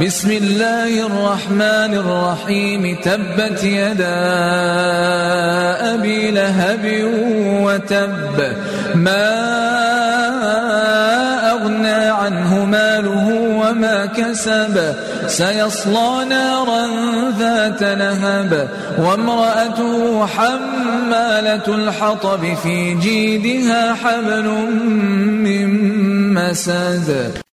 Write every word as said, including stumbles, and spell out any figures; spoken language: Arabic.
بسم الله الرحمن الرحيم تبت يدا أبي لهب وتب ما أغنى عنه ماله وما كسب سيصلى نارا ذات لهب وامرأته حمالة الحطب في جيدها حبل من مسد